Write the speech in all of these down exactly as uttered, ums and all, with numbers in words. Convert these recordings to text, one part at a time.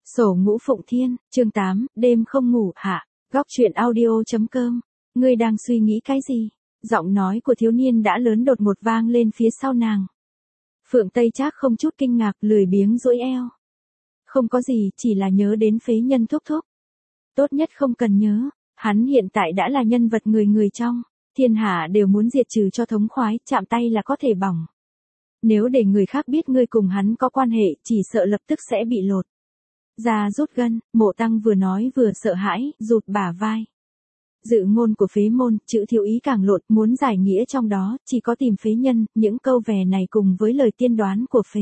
Sổ ngũ phụng thiên, chương tám, đêm không ngủ, hạ. Góc truyện audio.com. Ngươi đang suy nghĩ cái gì? Giọng nói của thiếu niên đã lớn đột ngột vang lên phía sau nàng. Phượng Tây Trác không chút kinh ngạc, lười biếng duỗi eo. Không có gì, chỉ là nhớ đến phế nhân thúc thúc. Tốt nhất không cần nhớ, hắn hiện tại đã là nhân vật người người trong, thiên hạ đều muốn diệt trừ cho thống khoái, chạm tay là có thể bỏng. Nếu để người khác biết ngươi cùng hắn có quan hệ, chỉ sợ lập tức sẽ bị lột ra rút gân. Mộ Tăng vừa nói vừa sợ hãi, rụt bả vai. Dự ngôn của phế môn, chữ thiếu ý càng lộn, muốn giải nghĩa trong đó, chỉ có tìm phế nhân. Những câu vè này cùng với lời tiên đoán của phế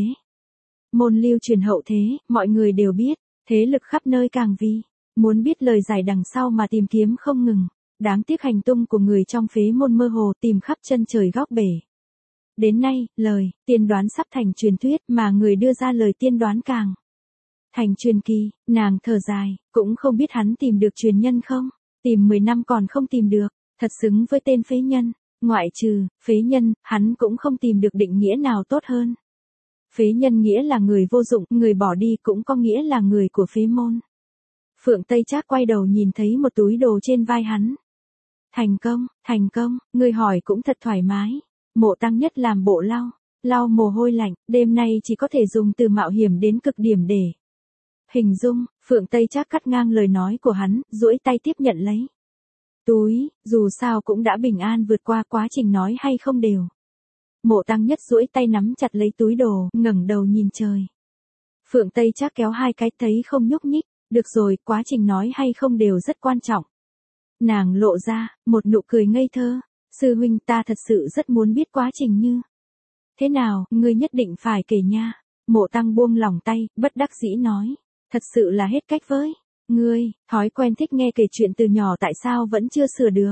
môn lưu truyền hậu thế, mọi người đều biết, thế lực khắp nơi càng vì muốn biết lời giải đằng sau mà tìm kiếm không ngừng. Đáng tiếc hành tung của người trong phế môn mơ hồ, tìm khắp chân trời góc bể. Đến nay, lời tiên đoán sắp thành truyền thuyết, mà người đưa ra lời tiên đoán càng thành truyền kỳ. Nàng thở dài, cũng không biết hắn tìm được truyền nhân không. Tìm mười năm còn không tìm được, thật xứng với tên phế nhân. Ngoại trừ phế nhân, hắn cũng không tìm được định nghĩa nào tốt hơn. Phế nhân nghĩa là người vô dụng, người bỏ đi cũng có nghĩa là người của phế môn. Phượng Tây Trác quay đầu nhìn thấy một túi đồ trên vai hắn. Thành công, thành công, người hỏi cũng thật thoải mái. Mộ Tăng Nhất làm bộ lau, lau mồ hôi lạnh, đêm nay chỉ có thể dùng từ mạo hiểm đến cực điểm để hình dung. Phượng Tây Trác cắt ngang lời nói của hắn, duỗi tay tiếp nhận lấy túi, dù sao cũng đã bình an vượt qua quá trình nói hay không đều. Mộ Tăng Nhất duỗi tay nắm chặt lấy túi đồ, ngẩng đầu nhìn trời. Phượng Tây Trác kéo hai cái thấy không nhúc nhích, được rồi, quá trình nói hay không đều rất quan trọng. Nàng lộ ra một nụ cười ngây thơ. Sư huynh, ta thật sự rất muốn biết quá trình như thế nào, ngươi nhất định phải kể nha. Mộ Tăng buông lỏng tay, bất đắc dĩ nói, thật sự là hết cách với ngươi, thói quen thích nghe kể chuyện từ nhỏ tại sao vẫn chưa sửa được.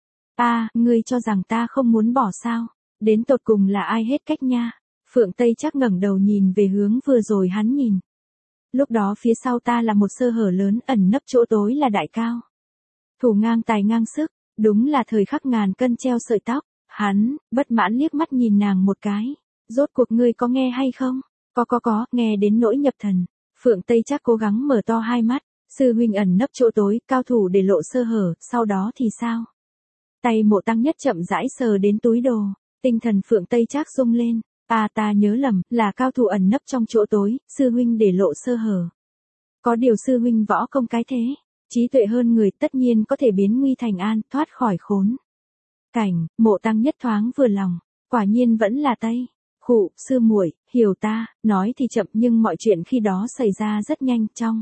À, ngươi cho rằng ta không muốn bỏ sao? Đến tột cùng là ai hết cách nha? Phượng Tây Trác ngẩng đầu nhìn về hướng vừa rồi hắn nhìn. Lúc đó phía sau ta là một sơ hở lớn, ẩn nấp chỗ tối là đại cao thủ ngang tài ngang sức. Đúng là thời khắc ngàn cân treo sợi tóc. Hắn bất mãn liếc mắt nhìn nàng một cái. Rốt cuộc ngươi có nghe hay không? Có có có, nghe đến nỗi nhập thần. Phượng Tây Trác cố gắng mở to hai mắt. Sư huynh ẩn nấp chỗ tối, cao thủ để lộ sơ hở, sau đó thì sao? Tay Mộ Tăng Nhất chậm rãi sờ đến túi đồ. Tinh thần Phượng Tây Trác rung lên. À, ta nhớ lầm, là cao thủ ẩn nấp trong chỗ tối, sư huynh để lộ sơ hở. Có điều sư huynh võ công cái thế, trí tuệ hơn người, tất nhiên có thể biến nguy thành an, thoát khỏi khốn cảnh. Mộ Tăng Nhất thoáng vừa lòng, quả nhiên vẫn là Tây. Khụ, sư muội, hiểu ta. Nói thì chậm nhưng mọi chuyện khi đó xảy ra rất nhanh. Trong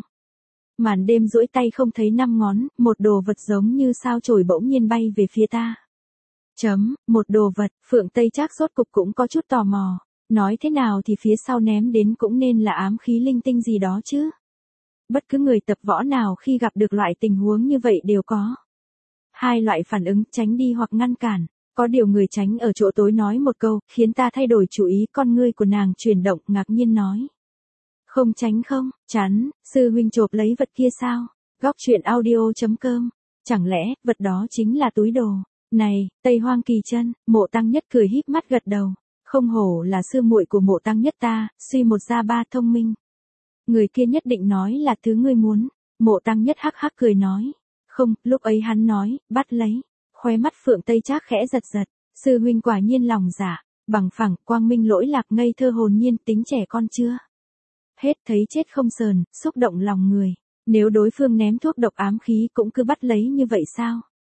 màn đêm duỗi tay không thấy năm ngón, một đồ vật giống như sao chổi bỗng nhiên bay về phía ta. Chấm, một đồ vật. Phượng Tây Trác rốt cục cũng có chút tò mò. Nói thế nào thì phía sau ném đến cũng nên là ám khí linh tinh gì đó chứ. Bất cứ người tập võ nào khi gặp được loại tình huống như vậy đều có hai loại phản ứng, tránh đi hoặc ngăn cản. Có điều người tránh ở chỗ tối nói một câu, khiến ta thay đổi chủ ý. Con ngươi của nàng chuyển động, ngạc nhiên nói, không tránh không, chắn. Sư huynh chộp lấy vật kia sao? Góc truyện audio.com. Chẳng lẽ, vật đó chính là túi đồ này? Tây Hoang Kỳ Chân. Mộ Tăng Nhất cười híp mắt gật đầu. Không hổ là sư muội của Mộ Tăng Nhất ta, suy một ra ba thông minh. Người kia nhất định nói là thứ ngươi muốn. Mộ Tăng Nhất hắc hắc cười nói. Không, lúc ấy hắn nói, bắt lấy. Khóe mắt Phượng Tây Trác khẽ giật giật. Sư huynh quả nhiên lòng dạ bằng phẳng, quang minh lỗi lạc, ngây thơ hồn nhiên, tính trẻ con chưa hết thấy chết không sờn, xúc động lòng người. Nếu đối phương ném thuốc độc ám khí cũng cứ bắt lấy như vậy sao?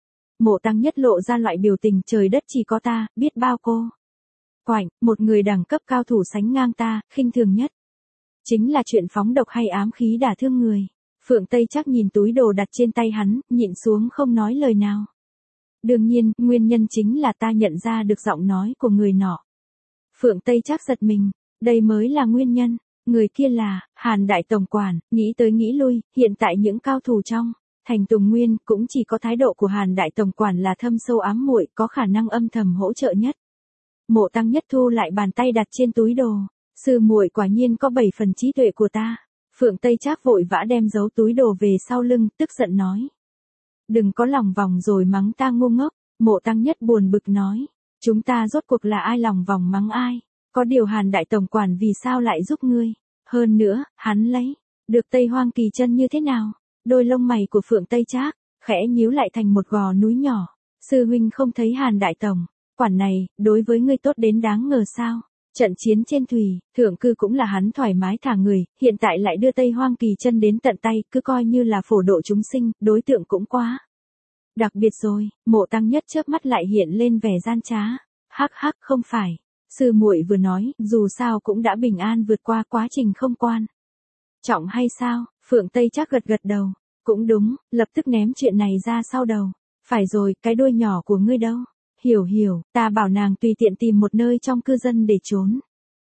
Mộ Tăng Nhất lộ ra loại biểu tình trời đất chỉ có ta, biết bao cô quạnh, một người đẳng cấp cao thủ sánh ngang ta, khinh thường nhất chính là chuyện phóng độc hay ám khí đả thương người. Phượng Tây Trác nhìn túi đồ đặt trên tay hắn, nhịn xuống không nói lời nào. Đương nhiên, nguyên nhân chính là ta nhận ra được giọng nói của người nọ. Phượng Tây Trác giật mình, đây mới là nguyên nhân. Người kia là Hàn Đại Tổng Quản. Nghĩ tới nghĩ lui, hiện tại những cao thủ trong thành Tùng Nguyên cũng chỉ có thái độ của Hàn Đại Tổng Quản là thâm sâu ám muội, có khả năng âm thầm hỗ trợ nhất. Mộ Tăng Nhất thu lại bàn tay đặt trên túi đồ. Sư muội quả nhiên có bảy phần trí tuệ của ta. Phượng Tây Trác vội vã đem giấu túi đồ về sau lưng, tức giận nói, đừng có lòng vòng rồi mắng ta ngu ngốc. Mộ Tăng Nhất buồn bực nói, chúng ta rốt cuộc là ai lòng vòng mắng ai? Có điều Hàn Đại Tổng Quản vì sao lại giúp ngươi? Hơn nữa, hắn lấy Được Tây Hoang Kỳ Chân như thế nào? Đôi lông mày của Phượng Tây Trác khẽ nhíu lại thành một gò núi nhỏ. Sư huynh không thấy Hàn đại tổng, quản này, đối với ngươi tốt đến đáng ngờ sao? Trận chiến trên thủy, thượng cư cũng là hắn thoải mái thả người, hiện tại lại đưa Tây Hoang Kỳ Chân đến tận tay, cứ coi như là phổ độ chúng sinh, đối tượng cũng quá đặc biệt rồi. Mộ Tăng Nhất chớp mắt lại hiện lên vẻ gian trá. Hắc hắc, không phải, sư muội vừa nói, dù sao cũng đã bình an vượt qua quá trình không quan trọng hay sao? Phượng Tây Trác gật gật đầu, cũng đúng, lập tức ném chuyện này ra sau đầu. Phải rồi, cái đuôi nhỏ của ngươi đâu? Hiểu hiểu, ta bảo nàng tùy tiện tìm một nơi trong cư dân để trốn.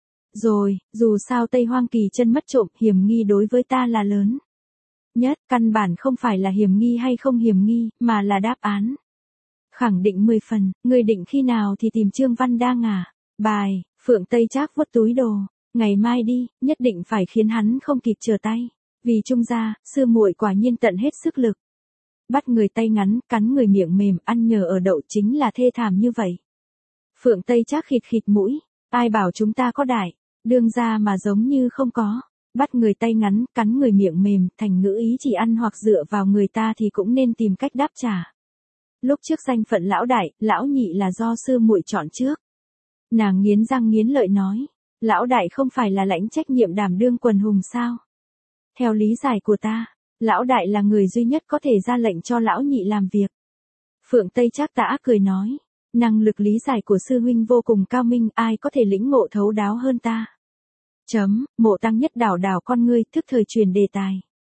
Rồi, dù sao Tây Hoang Kỳ Chân mất trộm, hiểm nghi đối với ta là lớn nhất, căn bản không phải là hiểm nghi hay không hiểm nghi, mà là đáp án khẳng định mười phần. Ngươi định khi nào thì tìm Trương Văn Đang à? Bài, Phượng Tây Trác vuốt túi đồ, ngày mai đi, nhất định phải khiến hắn không kịp trở tay. Vì Trung gia, sư muội quả nhiên tận hết sức lực. Bắt người tay ngắn, cắn người miệng mềm, ăn nhờ ở đậu chính là thê thảm như vậy. Phượng Tây Trác khịt khịt mũi, ai bảo chúng ta có đại đương gia mà giống như không có. Bắt người tay ngắn, cắn người miệng mềm, thành ngữ ý chỉ ăn hoặc dựa vào người ta thì cũng nên tìm cách đáp trả. Lúc trước danh phận lão đại, lão nhị là do sư muội chọn trước. Nàng nghiến răng nghiến lợi nói, lão đại không phải là lãnh trách nhiệm đảm đương quần hùng sao? Theo lý giải của ta, lão đại là người duy nhất có thể ra lệnh cho lão nhị làm việc. Phượng Tây Trác tà ác cười nói, năng lực lý giải của sư huynh vô cùng cao minh, ai có thể lĩnh ngộ thấu đáo hơn ta. Chấm, Mộ Tăng Nhất đảo đảo con ngươi, thức thời truyền đề tài.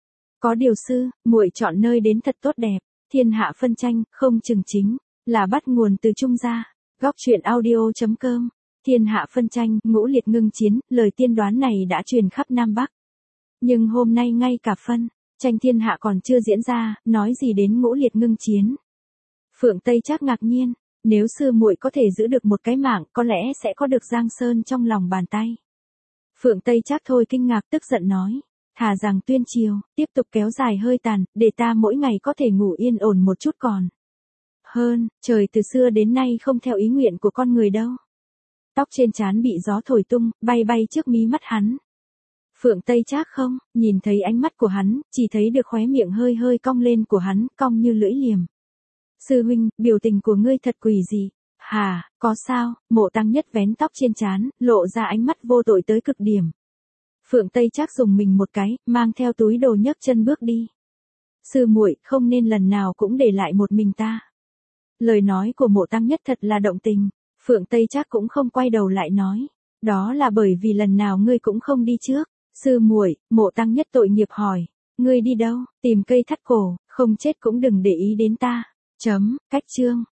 Có điều sư, muội chọn nơi đến thật tốt đẹp, thiên hạ phân tranh, không chừng chính là bắt nguồn từ Trung gia. Góc truyện audio chấm com. Thiên hạ phân tranh, ngũ liệt ngưng chiến, lời tiên đoán này đã truyền khắp Nam Bắc. Nhưng hôm nay ngay cả phân tranh thiên hạ còn chưa diễn ra, nói gì đến ngũ liệt ngưng chiến. Phượng Tây Trác ngạc nhiên, nếu sư muội có thể giữ được một cái mạng, có lẽ sẽ có được Giang Sơn trong lòng bàn tay. Phượng Tây Trác thôi kinh ngạc tức giận nói, thà rằng tuyên triều, tiếp tục kéo dài hơi tàn, để ta mỗi ngày có thể ngủ yên ổn một chút còn hơn, trời từ xưa đến nay không theo ý nguyện của con người đâu. Tóc trên trán bị gió thổi tung, bay bay trước mí mắt hắn. Phượng Tây Trác không, nhìn thấy ánh mắt của hắn, chỉ thấy được khóe miệng hơi hơi cong lên của hắn, cong như lưỡi liềm. Sư huynh, biểu tình của ngươi thật quỷ dị. Hà, có sao? Mộ Tăng Nhất vén tóc trên trán, lộ ra ánh mắt vô tội tới cực điểm. Phượng Tây Trác dùng mình một cái, mang theo túi đồ nhấc chân bước đi. Sư muội, không nên lần nào cũng để lại một mình ta. Lời nói của Mộ Tăng Nhất thật là động tình. Phượng Tây Trác cũng không quay đầu lại nói, đó là bởi vì lần nào ngươi cũng không đi trước. Sư muội, Mộ Tăng Nhất tội nghiệp hỏi, ngươi đi đâu? Tìm cây thắt cổ, không chết cũng đừng để ý đến ta. Chấm, cách chương.